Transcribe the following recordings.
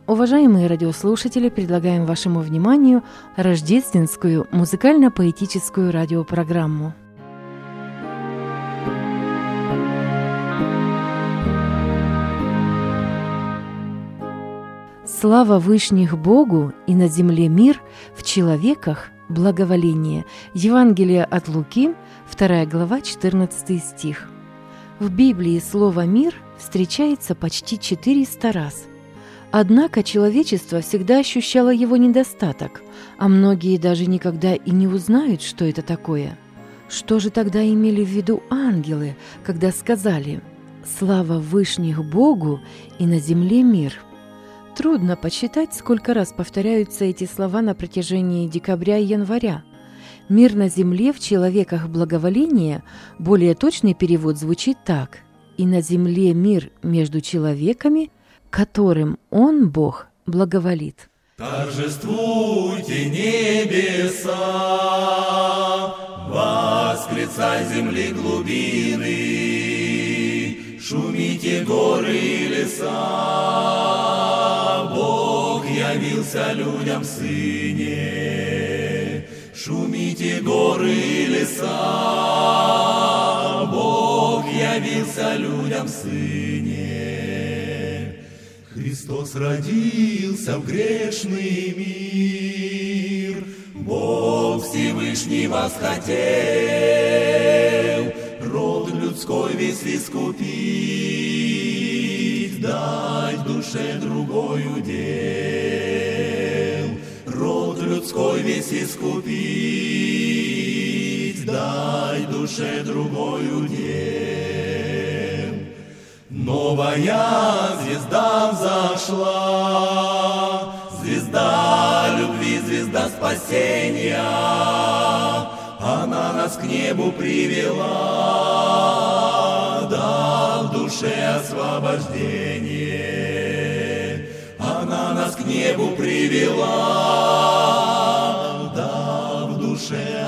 Уважаемые радиослушатели, предлагаем вашему вниманию рождественскую музыкально-поэтическую радиопрограмму. Слава Вышних Богу, и на земле мир, в человеках благоволение. Евангелие от Луки, 2 глава, 14 стих. В Библии слово «мир» встречается почти 400 раз. Однако человечество всегда ощущало его недостаток, а многие даже никогда и не узнают, что это такое. Что же тогда имели в виду ангелы, когда сказали «Слава Вышних Богу, и на земле мир»? Трудно подсчитать, сколько раз повторяются эти слова на протяжении декабря и января. «Мир на земле, в человеках благоволение», более точный перевод звучит так: «И на земле мир между человеками, которым Он, Бог, благоволит». Торжествуйте небеса, восклицай земли глубины, шумите горы и леса, Бог явился людям в Сыне. Шумите горы и леса, Бог явился людям в Сыне. Христос родился в грешный мир, Бог Всевышний восхотел род людской весь искупить, дать душе другой удел. Род людской весь искупить, дай душе другой удел. Новая звезда взошла, звезда любви, звезда спасения. Она нас к небу привела, дав душе освобождение. Она нас к небу привела, дав душе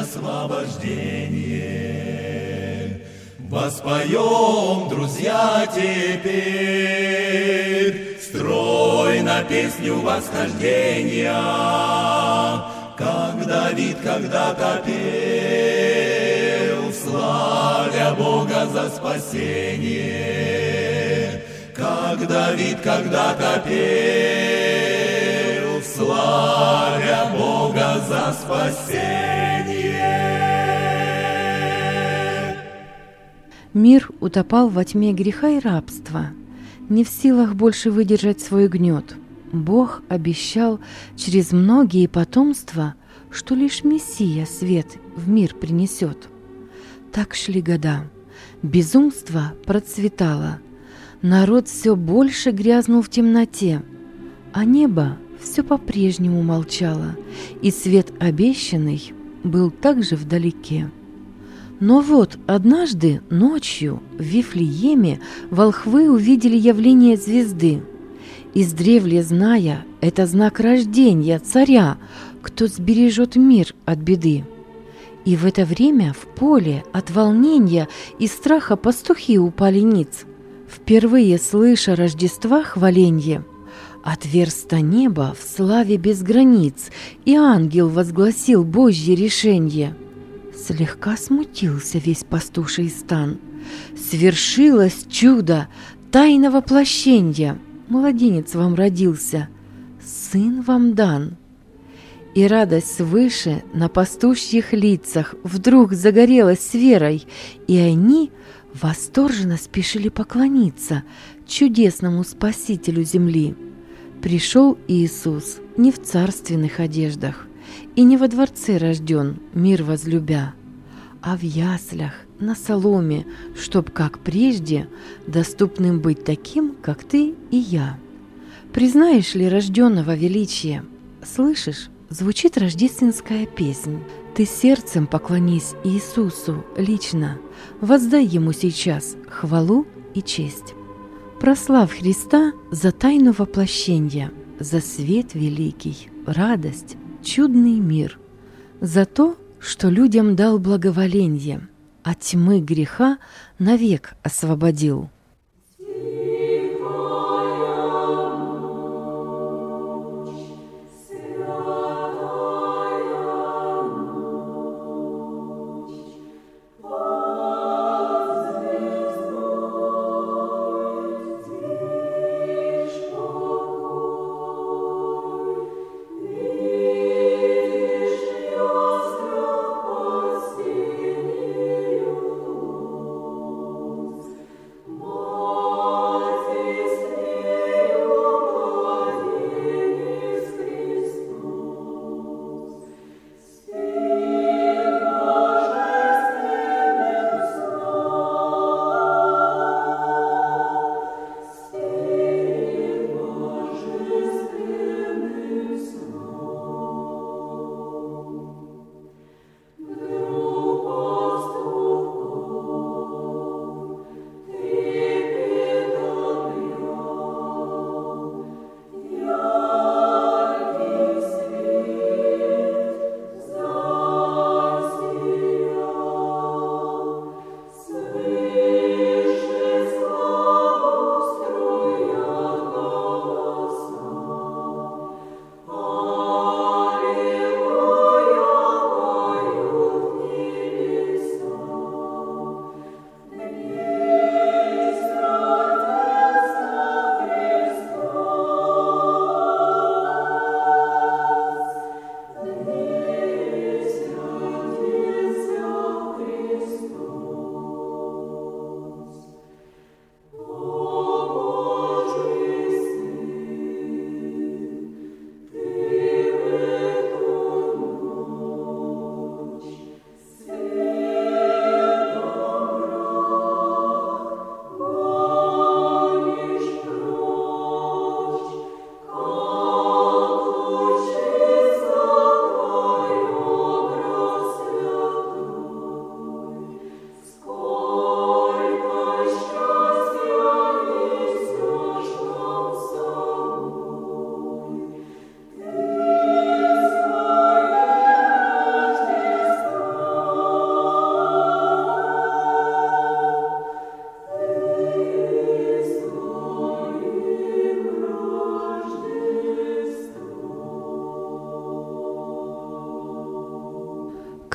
освобождение. Воспоем, друзья, теперь стройно песню восхождения, как Давид когда-то пел, славя Бога за спасение. Как Давид когда-то пел, славя Бога за спасение. Мир утопал во тьме греха и рабства, не в силах больше выдержать свой гнет. Бог обещал через многие потомства, что лишь Мессия свет в мир принесет. Так шли года, безумство процветало, народ все больше грязнул в темноте, а небо все по-прежнему молчало, и свет обещанный был также вдалеке. Но вот однажды ночью в Вифлееме волхвы увидели явление звезды. Издревле зная, это знак рождения царя, кто сбережет мир от беды. И в это время в поле от волнения и страха пастухи упали ниц, впервые слыша Рождества хваленье. Отверсто небо в славе без границ, и ангел возгласил Божье решенье. Слегка смутился весь пастуший стан. Свершилось чудо тайного воплощенья. Младенец вам родился, сын вам дан. И радость свыше на пастушьих лицах вдруг загорелась с верой, и они восторженно спешили поклониться чудесному Спасителю земли. Пришел Иисус не в царственных одеждах и не во дворце рожден, мир возлюбя, а в яслях, на соломе, чтоб, как прежде, доступным быть таким, как ты и я. Признаешь ли рожденного величия? Слышишь, звучит рождественская песнь. Ты сердцем поклонись Иисусу лично, воздай Ему сейчас хвалу и честь. Прославь Христа за тайну воплощения, за свет великий, радость, чудный мир, за то, что людям дал благоволенье, от тьмы греха навек освободил.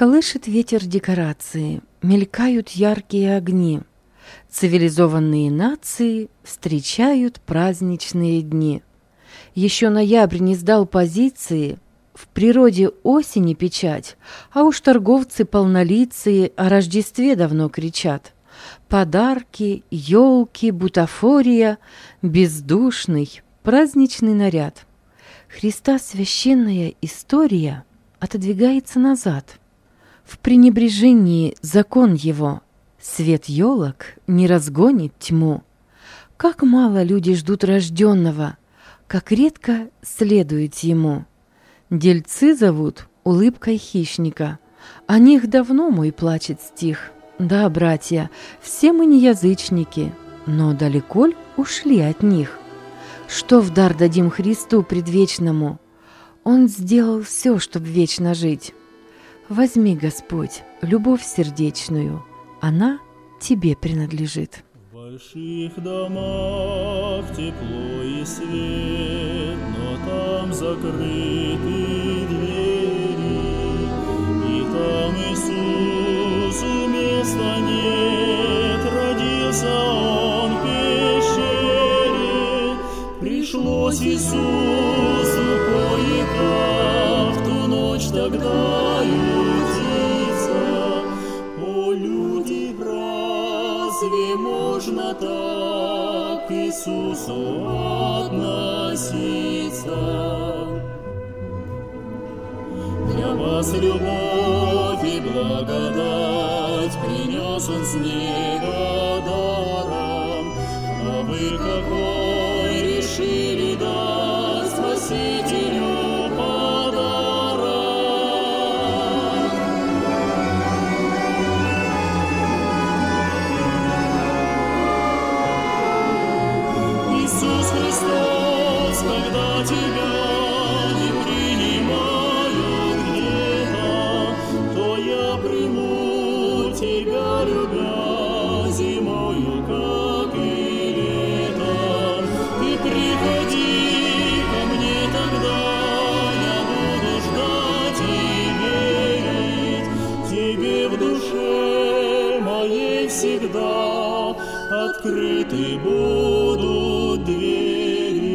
Колышет ветер декорации, мелькают яркие огни. Цивилизованные нации встречают праздничные дни. Еще ноябрь не сдал позиции, в природе осени печать, а уж торговцы полнолицые о Рождестве давно кричат. Подарки, елки, бутафория, бездушный праздничный наряд. Христа священная история отодвигается назад. В пренебрежении закон его, свет елок не разгонит тьму. Как мало люди ждут рожденного, как редко следует ему. Дельцы зовут улыбкой хищника, о них давно мой плачет стих. Да, братья, все мы не язычники, но далеко ль ушли от них? Что в дар дадим Христу предвечному? Он сделал все, чтоб вечно жить. Возьми, Господь, любовь сердечную, она Тебе принадлежит. В больших домах тепло и свет, но там закрыты двери, и там Иисусу места нет, родился Он в пещере. Пришлось Иисусу кое-как в ту ночь тогда ютиться. О, люди, разве можно так к Иисусу относиться? Для вас любовь и благодать принес Он с неба даром, а вы какой решили дать Спасителю подарок? Иисус Христос, когда Тебя не принимают где-то, то я приму Тебя, любя, зимою, как и лето. Ты приходи ко мне тогда, я буду ждать и верить. Тебе в душе моей всегда открыты будут двери.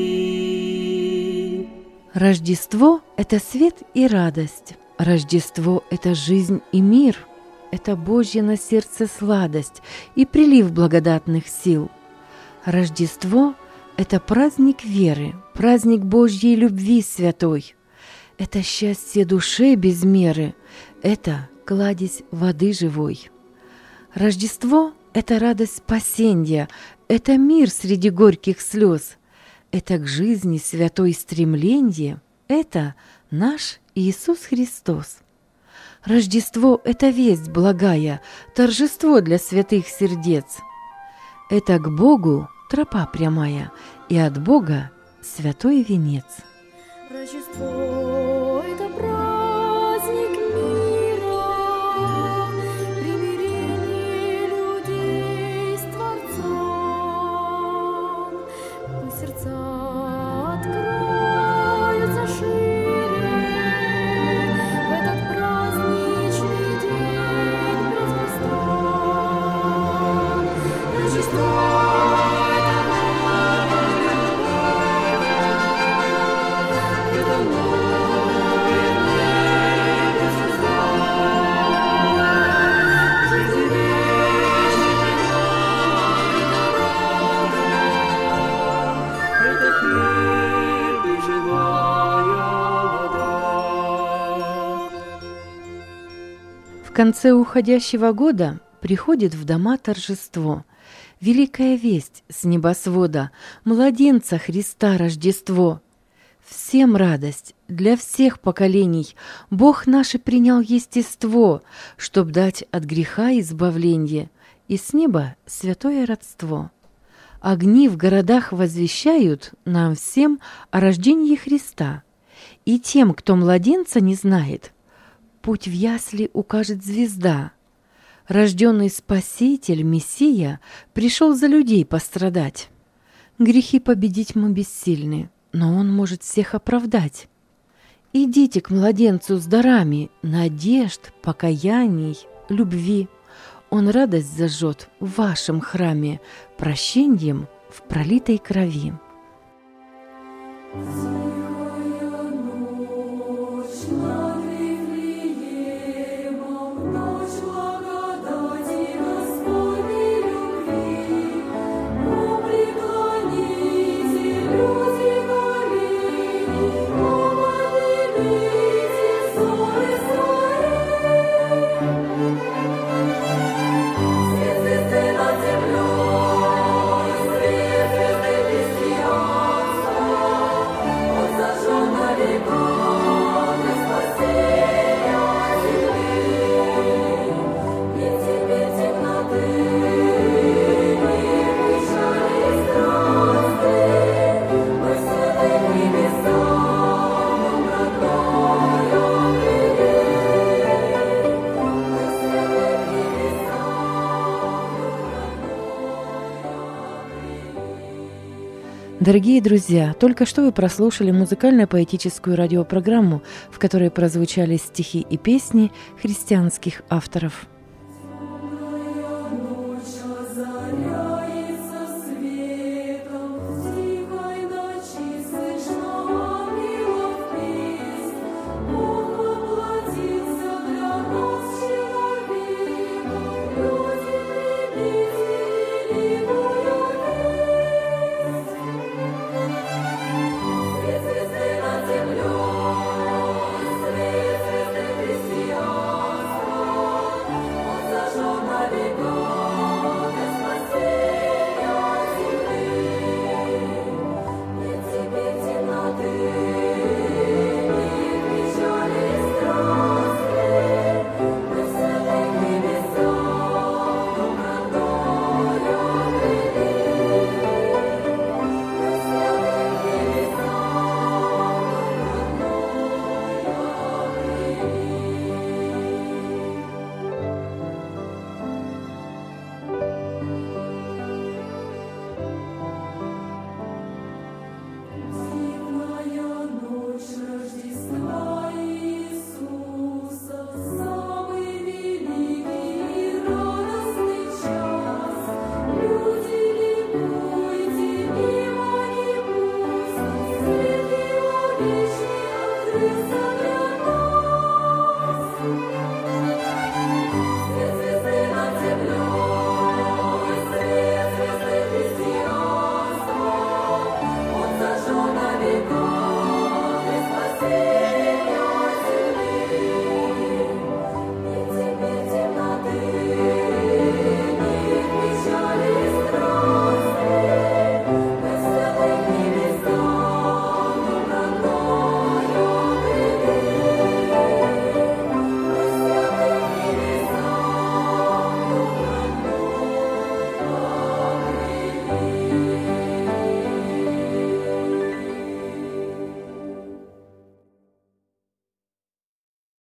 Рождество – это свет и радость. Рождество – это жизнь и мир. Это Божья на сердце сладость и прилив благодатных сил. Рождество – это праздник веры, праздник Божьей любви святой. Это счастье душе без меры, это кладезь воды живой. Рождество – это радость спасенья, это мир среди горьких слез, это к жизни святой стремленье, это наш Иисус Христос. Рождество – это весть благая, торжество для святых сердец. Это к Богу тропа прямая, и от Бога святой венец. Рождество – это праздник мира, примирение людей с Творцом. Пусть сердца откроются шире в этот праздничный день пред Христом. Рождество – это В конце уходящего года приходит в дома торжество. Великая весть с небосвода, младенца Христа Рождество. Всем радость, для всех поколений. Бог наш принял естество, чтоб дать от греха избавление, и с неба святое родство. Огни в городах возвещают нам всем о рождении Христа. И тем, кто младенца не знает, путь в ясли укажет звезда. Рожденный Спаситель, Мессия, пришел за людей пострадать. Грехи победить мы бессильны, но Он может всех оправдать. Идите к младенцу с дарами надежд, покаяний, любви. Он радость зажжет в вашем храме прощеньем в пролитой крови. Дорогие друзья, только что вы прослушали музыкально-поэтическую радиопрограмму, в которой прозвучали стихи и песни христианских авторов.